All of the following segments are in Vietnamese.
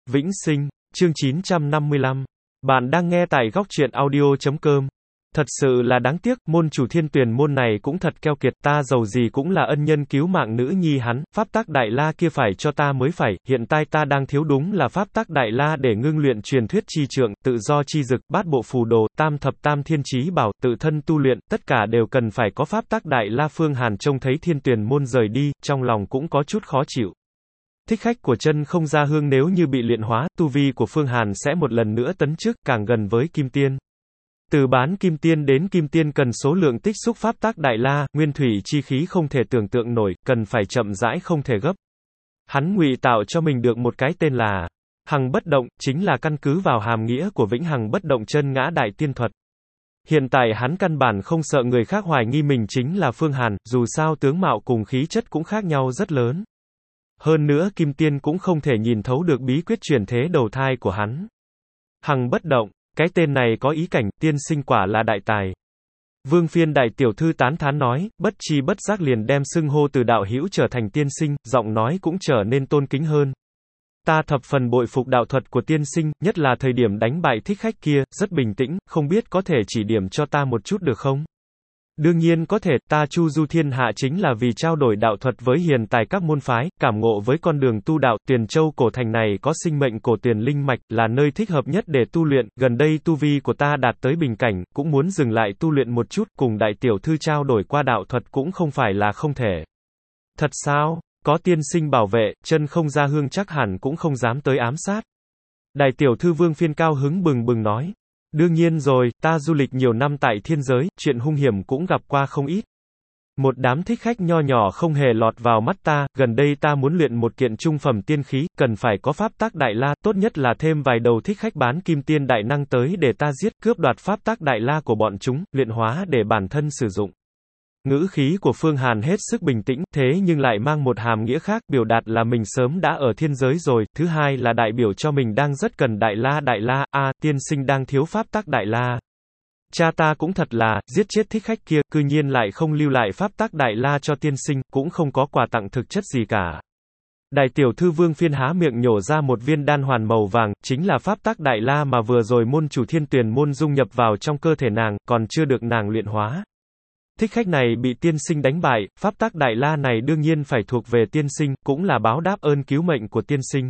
Vĩnh Sinh, chương 955. Bạn đang nghe tại góc truyện audio.com. Thật sự là đáng tiếc, môn chủ Thiên Tuyền môn này cũng thật keo kiệt, ta dầu gì cũng là ân nhân cứu mạng nữ nhi hắn, pháp tắc đại la kia phải cho ta mới phải, hiện tại ta đang thiếu đúng là pháp tắc đại la để ngưng luyện truyền thuyết chi trượng, tự do chi dực, bát bộ phù đồ, tam thập tam thiên chí bảo, tự thân tu luyện, tất cả đều cần phải có pháp tắc đại la. Phương Hàn trông thấy Thiên Tuyền môn rời đi, trong lòng cũng có chút khó chịu. Thích khách của chân không gia hương nếu như bị luyện hóa, tu vi của Phương Hàn sẽ một lần nữa tấn chức, càng gần với kim tiên. Từ bán kim tiên đến kim tiên cần số lượng tích xúc pháp tắc đại la, nguyên thủy chi khí không thể tưởng tượng nổi, cần phải chậm rãi không thể gấp. Hắn ngụy tạo cho mình được một cái tên là Hằng Bất Động, chính là căn cứ vào hàm nghĩa của Vĩnh Hằng Bất Động chân ngã đại tiên thuật. Hiện tại hắn căn bản không sợ người khác hoài nghi mình chính là Phương Hàn, dù sao tướng mạo cùng khí chất cũng khác nhau rất lớn. Hơn nữa kim tiên cũng không thể nhìn thấu được bí quyết chuyển thế đầu thai của hắn. Hằng Bất Động, cái tên này có ý cảnh, tiên sinh quả là đại tài. Vương Phiên đại tiểu thư tán thán nói, bất chi bất giác liền đem xưng hô từ đạo hữu trở thành tiên sinh, giọng nói cũng trở nên tôn kính hơn. Ta thập phần bội phục đạo thuật của tiên sinh, nhất là thời điểm đánh bại thích khách kia, rất bình tĩnh, không biết có thể chỉ điểm cho ta một chút được không? Đương nhiên có thể, ta chu du thiên hạ chính là vì trao đổi đạo thuật với hiền tài các môn phái, cảm ngộ với con đường tu đạo. Tuyền Châu cổ thành này có sinh mệnh cổ Tuyền linh mạch, là nơi thích hợp nhất để tu luyện, gần đây tu vi của ta đạt tới bình cảnh, cũng muốn dừng lại tu luyện một chút, cùng đại tiểu thư trao đổi qua đạo thuật cũng không phải là không thể. Thật sao? Có tiên sinh bảo vệ, chân không gia hương chắc hẳn cũng không dám tới ám sát. Đại tiểu thư Vương Phiên cao hứng bừng bừng nói. Đương nhiên rồi, ta du lịch nhiều năm tại thiên giới, chuyện hung hiểm cũng gặp qua không ít. Một đám thích khách nho nhỏ không hề lọt vào mắt ta, gần đây ta muốn luyện một kiện trung phẩm tiên khí, cần phải có pháp tắc đại la, tốt nhất là thêm vài đầu thích khách bán kim tiên đại năng tới để ta giết, cướp đoạt pháp tắc đại la của bọn chúng, luyện hóa để bản thân sử dụng. Ngữ khí của Phương Hàn hết sức bình tĩnh, thế nhưng lại mang một hàm nghĩa khác, biểu đạt là mình sớm đã ở thiên giới rồi, thứ hai là đại biểu cho mình đang rất cần đại la, tiên sinh đang thiếu pháp tắc đại la. Cha ta cũng thật là, giết chết thích khách kia, cư nhiên lại không lưu lại pháp tắc đại la cho tiên sinh, cũng không có quà tặng thực chất gì cả. Đại tiểu thư Vương Phiên há miệng nhổ ra một viên đan hoàn màu vàng, chính là pháp tắc đại la mà vừa rồi môn chủ Thiên Tuyền môn dung nhập vào trong cơ thể nàng, còn chưa được nàng luyện hóa. Thích khách này bị tiên sinh đánh bại, pháp tắc đại la này đương nhiên phải thuộc về tiên sinh, cũng là báo đáp ơn cứu mệnh của tiên sinh.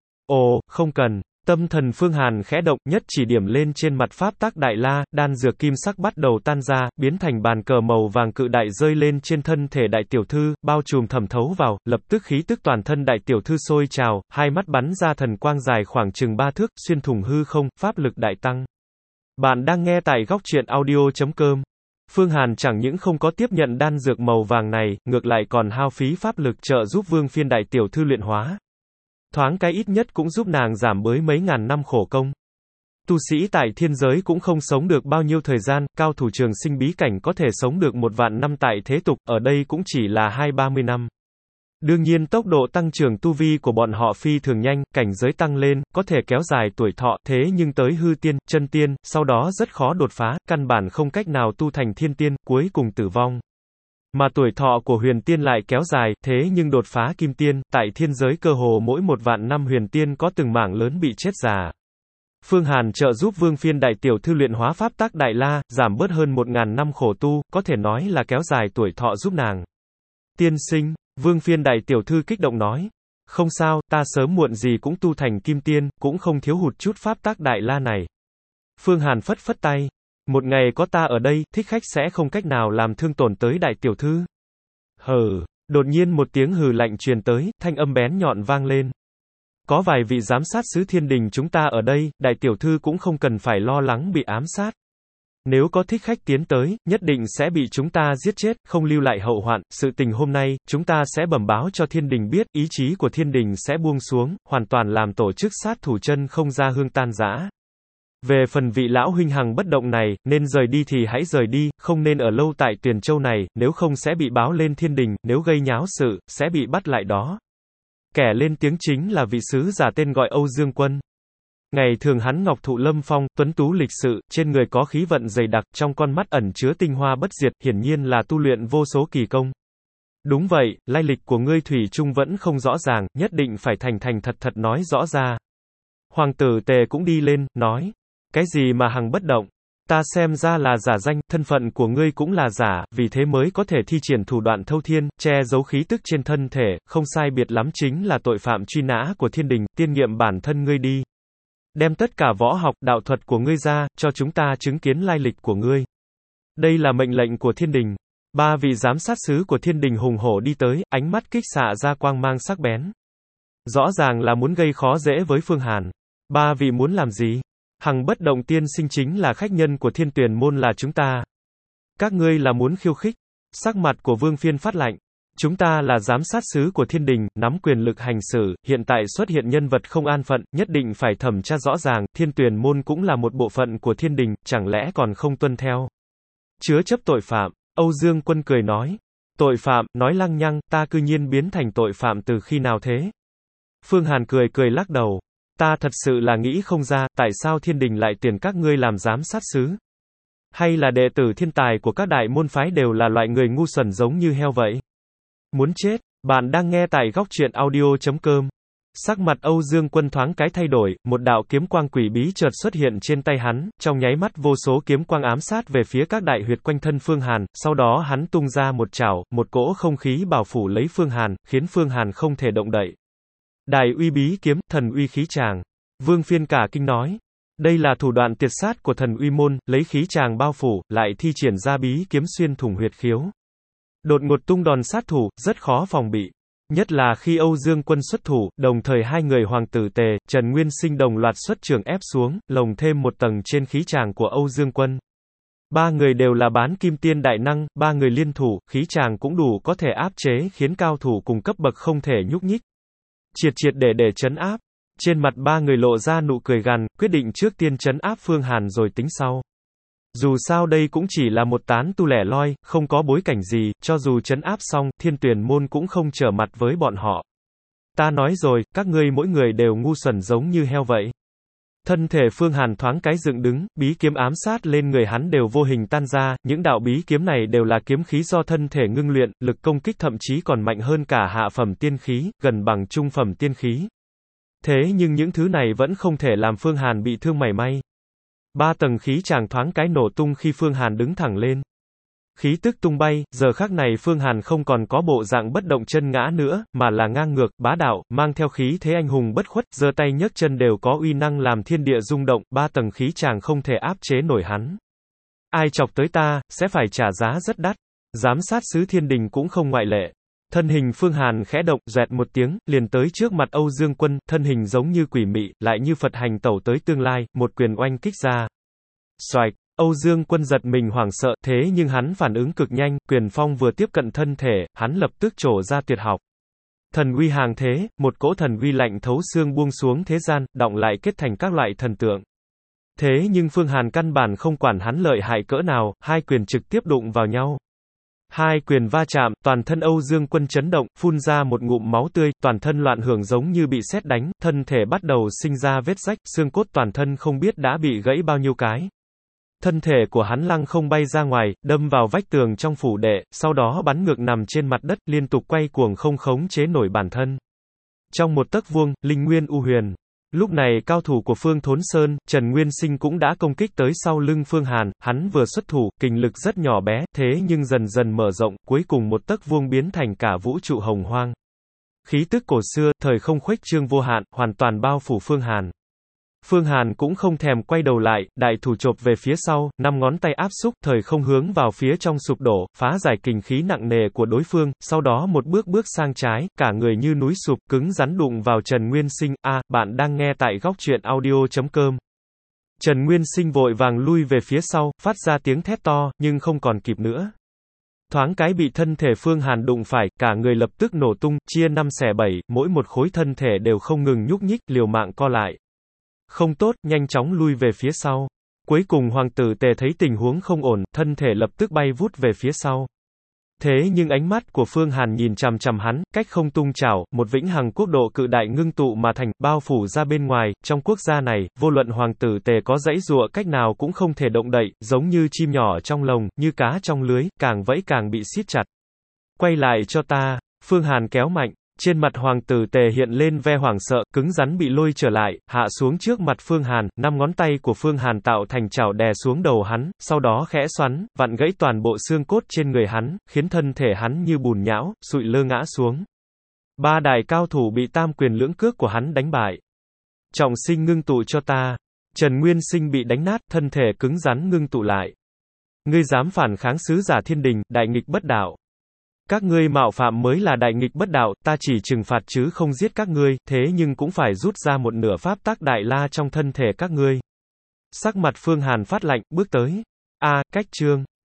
Ồ, không cần. Tâm thần Phương Hàn khẽ động, nhất chỉ điểm lên trên mặt pháp tắc đại la, đan dược kim sắc bắt đầu tan ra, biến thành bàn cờ màu vàng cự đại rơi lên trên thân thể đại tiểu thư, bao trùm thẩm thấu vào, lập tức khí tức toàn thân đại tiểu thư sôi trào, hai mắt bắn ra thần quang dài khoảng chừng 3 thước, xuyên thủng hư không, pháp lực đại tăng. Bạn đang nghe tại góc truyện audio.com. Phương Hàn chẳng những không có tiếp nhận đan dược màu vàng này, ngược lại còn hao phí pháp lực trợ giúp Vương Phiên đại tiểu thư luyện hóa. Thoáng cái ít nhất cũng giúp nàng giảm bớt mấy ngàn năm khổ công. Tu sĩ tại thiên giới cũng không sống được bao nhiêu thời gian, cao thủ trường sinh bí cảnh có thể sống được 1.000 năm tại thế tục, ở đây cũng chỉ là 20-30 năm. Đương nhiên tốc độ tăng trưởng tu vi của bọn họ phi thường nhanh, cảnh giới tăng lên, có thể kéo dài tuổi thọ, thế nhưng tới hư tiên, chân tiên, sau đó rất khó đột phá, căn bản không cách nào tu thành thiên tiên, cuối cùng tử vong. Mà tuổi thọ của huyền tiên lại kéo dài, thế nhưng đột phá kim tiên, tại thiên giới cơ hồ mỗi 1.000 năm huyền tiên có từng mảng lớn bị chết già. Phương Hàn trợ giúp Vương Phiên đại tiểu thư luyện hóa pháp tắc đại la, giảm bớt hơn 1.000 năm khổ tu, có thể nói là kéo dài tuổi thọ giúp nàng. Tiên sinh, Vương Phiên đại tiểu thư kích động nói, không sao, ta sớm muộn gì cũng tu thành kim tiên, cũng không thiếu hụt chút pháp tắc đại la này. Phương Hàn phất phất tay, một ngày có ta ở đây, thích khách sẽ không cách nào làm thương tổn tới đại tiểu thư. Hừ, đột nhiên một tiếng hừ lạnh truyền tới, thanh âm bén nhọn vang lên. Có vài vị giám sát sứ thiên đình chúng ta ở đây, đại tiểu thư cũng không cần phải lo lắng bị ám sát. Nếu có thích khách tiến tới, nhất định sẽ bị chúng ta giết chết, không lưu lại hậu hoạn. Sự tình hôm nay, chúng ta sẽ bẩm báo cho thiên đình biết, ý chí của thiên đình sẽ buông xuống, hoàn toàn làm tổ chức sát thủ chân không gia hương tan rã. Về phần vị lão huynh Hằng Bất Động này, nên rời đi thì hãy rời đi, không nên ở lâu tại Tuyền Châu này, nếu không sẽ bị báo lên thiên đình, nếu gây nháo sự, sẽ bị bắt lại đó. Kẻ lên tiếng chính là vị sứ giả tên gọi Âu Dương Quân. Ngày thường hắn ngọc thụ lâm phong, tuấn tú lịch sự, trên người có khí vận dày đặc, trong con mắt ẩn chứa tinh hoa bất diệt, hiển nhiên là tu luyện vô số kỳ công. Đúng vậy, lai lịch của ngươi thủy chung vẫn không rõ ràng, nhất định phải thành thật nói rõ ra. Hoàng tử Tề cũng đi lên, nói. Cái gì mà hằng bất động? Ta xem ra là giả danh, thân phận của ngươi cũng là giả, vì thế mới có thể thi triển thủ đoạn thâu thiên, che giấu khí tức trên thân thể, không sai biệt lắm chính là tội phạm truy nã của thiên đình, tiên nghiệm bản thân ngươi đi. Đem tất cả võ học, đạo thuật của ngươi ra, cho chúng ta chứng kiến lai lịch của ngươi. Đây là mệnh lệnh của thiên đình. Ba vị giám sát sứ của thiên đình hùng hổ đi tới, ánh mắt kích xạ ra quang mang sắc bén. Rõ ràng là muốn gây khó dễ với Phương Hàn. Ba vị muốn làm gì? Hằng bất động tiên sinh chính là khách nhân của Thiên Tuyền môn là chúng ta. Các ngươi là muốn khiêu khích. Sắc mặt của Vương Phiên phát lạnh. Chúng ta là giám sát sứ của thiên đình, nắm quyền lực hành xử, hiện tại xuất hiện nhân vật không an phận, nhất định phải thẩm tra rõ ràng, Thiên Tuyền môn cũng là một bộ phận của thiên đình, chẳng lẽ còn không tuân theo. Chứa chấp tội phạm, Âu Dương Quân cười nói. Tội phạm, nói lăng nhăng, ta cư nhiên biến thành tội phạm từ khi nào thế? Phương Hàn cười cười lắc đầu. Ta thật sự là nghĩ không ra, tại sao thiên đình lại tuyển các ngươi làm giám sát sứ? Hay là đệ tử thiên tài của các đại môn phái đều là loại người ngu xuẩn giống như heo vậy? Muốn chết, bạn đang nghe tại góc truyện audio.com. Sắc mặt Âu Dương Quân thoáng cái thay đổi, một đạo kiếm quang quỷ bí chợt xuất hiện trên tay hắn, trong nháy mắt vô số kiếm quang ám sát về phía các đại huyệt quanh thân Phương Hàn, sau đó hắn tung ra một chảo, một cỗ không khí bao phủ lấy Phương Hàn, khiến Phương Hàn không thể động đậy. Đài uy bí kiếm, thần uy khí tràng. Vương Phiên cả kinh nói. Đây là thủ đoạn tiệt sát của thần uy môn, lấy khí tràng bao phủ, lại thi triển ra bí kiếm xuyên thủng huyệt khiếu. Đột ngột tung đòn sát thủ, rất khó phòng bị. Nhất là khi Âu Dương Quân xuất thủ, đồng thời hai người Hoàng tử Tề, Trần Nguyên Sinh đồng loạt xuất trường ép xuống, lồng thêm một tầng trên khí tràng của Âu Dương Quân. Ba người đều là bán kim tiên đại năng, ba người liên thủ, khí tràng cũng đủ có thể áp chế khiến cao thủ cùng cấp bậc không thể nhúc nhích. Triệt triệt để trấn áp. Trên mặt ba người lộ ra nụ cười gằn, quyết định trước tiên trấn áp Phương Hàn rồi tính sau. Dù sao đây cũng chỉ là một tán tu lẻ loi, không có bối cảnh gì, cho dù trấn áp xong, Thiên Tuyền môn cũng không trở mặt với bọn họ. Ta nói rồi, các ngươi mỗi người đều ngu xuẩn giống như heo vậy. Thân thể Phương Hàn thoáng cái dựng đứng, bí kiếm ám sát lên người hắn đều vô hình tan ra, những đạo bí kiếm này đều là kiếm khí do thân thể ngưng luyện, lực công kích thậm chí còn mạnh hơn cả hạ phẩm tiên khí, gần bằng trung phẩm tiên khí. Thế nhưng những thứ này vẫn không thể làm Phương Hàn bị thương mảy may. Ba tầng khí tràng thoáng cái nổ tung khi Phương Hàn đứng thẳng lên. Khí tức tung bay, giờ khắc này Phương Hàn không còn có bộ dạng bất động chân ngã nữa, mà là ngang ngược, bá đạo, mang theo khí thế anh hùng bất khuất, giơ tay nhấc chân đều có uy năng làm thiên địa rung động, ba tầng khí tràng không thể áp chế nổi hắn. Ai chọc tới ta, sẽ phải trả giá rất đắt. Giám sát sứ thiên đình cũng không ngoại lệ. Thân hình Phương Hàn khẽ động, doẹt một tiếng, liền tới trước mặt Âu Dương Quân, thân hình giống như quỷ mị, lại như Phật hành tẩu tới tương lai, một quyền oanh kích ra. Xoạch, Âu Dương Quân giật mình hoảng sợ, thế nhưng hắn phản ứng cực nhanh, quyền phong vừa tiếp cận thân thể, hắn lập tức trổ ra tuyệt học. Thần uy hàng thế, một cỗ thần uy lạnh thấu xương buông xuống thế gian, đọng lại kết thành các loại thần tượng. Thế nhưng Phương Hàn căn bản không quản hắn lợi hại cỡ nào, hai quyền trực tiếp đụng vào nhau. Hai quyền va chạm, toàn thân Âu Dương Quân chấn động, phun ra một ngụm máu tươi, toàn thân loạn hưởng giống như bị sét đánh, thân thể bắt đầu sinh ra vết rách, xương cốt toàn thân không biết đã bị gãy bao nhiêu cái. Thân thể của hắn lăng không bay ra ngoài, đâm vào vách tường trong phủ đệ, sau đó bắn ngược nằm trên mặt đất, liên tục quay cuồng không khống chế nổi bản thân. Trong một tấc vuông, linh nguyên u huyền. Lúc này cao thủ của Phương Thốn Sơn, Trần Nguyên Sinh cũng đã công kích tới sau lưng Phương Hàn, hắn vừa xuất thủ, kình lực rất nhỏ bé, thế nhưng dần dần mở rộng, cuối cùng một tấc vuông biến thành cả vũ trụ hồng hoang. Khí tức cổ xưa, thời không khuếch trương vô hạn, hoàn toàn bao phủ Phương Hàn. Phương Hàn cũng không thèm quay đầu lại, đại thủ chộp về phía sau, 5 ngón tay áp xúc, thời không hướng vào phía trong sụp đổ, phá giải kình khí nặng nề của đối phương, sau đó một bước sang trái, cả người như núi sụp, cứng rắn đụng vào Trần Nguyên Sinh. Bạn đang nghe tại góc truyện audio.com. Trần Nguyên Sinh vội vàng lui về phía sau, phát ra tiếng thét to, nhưng không còn kịp nữa. Thoáng cái bị thân thể Phương Hàn đụng phải, cả người lập tức nổ tung, chia 5 xẻ 7, mỗi một khối thân thể đều không ngừng nhúc nhích, liều mạng co lại. Không tốt, nhanh chóng lui về phía sau. Cuối cùng Hoàng tử Tề thấy tình huống không ổn, thân thể lập tức bay vút về phía sau. Thế nhưng ánh mắt của Phương Hàn nhìn chằm chằm hắn, cách không tung chảo, một vĩnh hằng quốc độ cự đại ngưng tụ mà thành, bao phủ ra bên ngoài, trong quốc gia này, vô luận Hoàng tử Tề có giãy giụa cách nào cũng không thể động đậy, giống như chim nhỏ trong lồng, như cá trong lưới, càng vẫy càng bị siết chặt. Quay lại cho ta, Phương Hàn kéo mạnh. Trên mặt hoàng tử Tề hiện lên vẻ hoảng sợ, cứng rắn bị lôi trở lại, hạ xuống trước mặt Phương Hàn, 5 ngón tay của Phương Hàn tạo thành chảo đè xuống đầu hắn, sau đó khẽ xoắn, vặn gãy toàn bộ xương cốt trên người hắn, khiến thân thể hắn như bùn nhão, sụi lơ ngã xuống. 3 đại cao thủ bị tam quyền lưỡng cước của hắn đánh bại. Trọng Sinh ngưng tụ cho ta. Trần Nguyên Sinh bị đánh nát, thân thể cứng rắn ngưng tụ lại. Ngươi dám phản kháng sứ giả thiên đình, đại nghịch bất đạo. Các ngươi mạo phạm mới là đại nghịch bất đạo, ta chỉ trừng phạt chứ không giết các ngươi, thế nhưng cũng phải rút ra một nửa pháp tắc đại la trong thân thể các ngươi. Sắc mặt Phương Hàn phát lạnh, bước tới. Cách chương.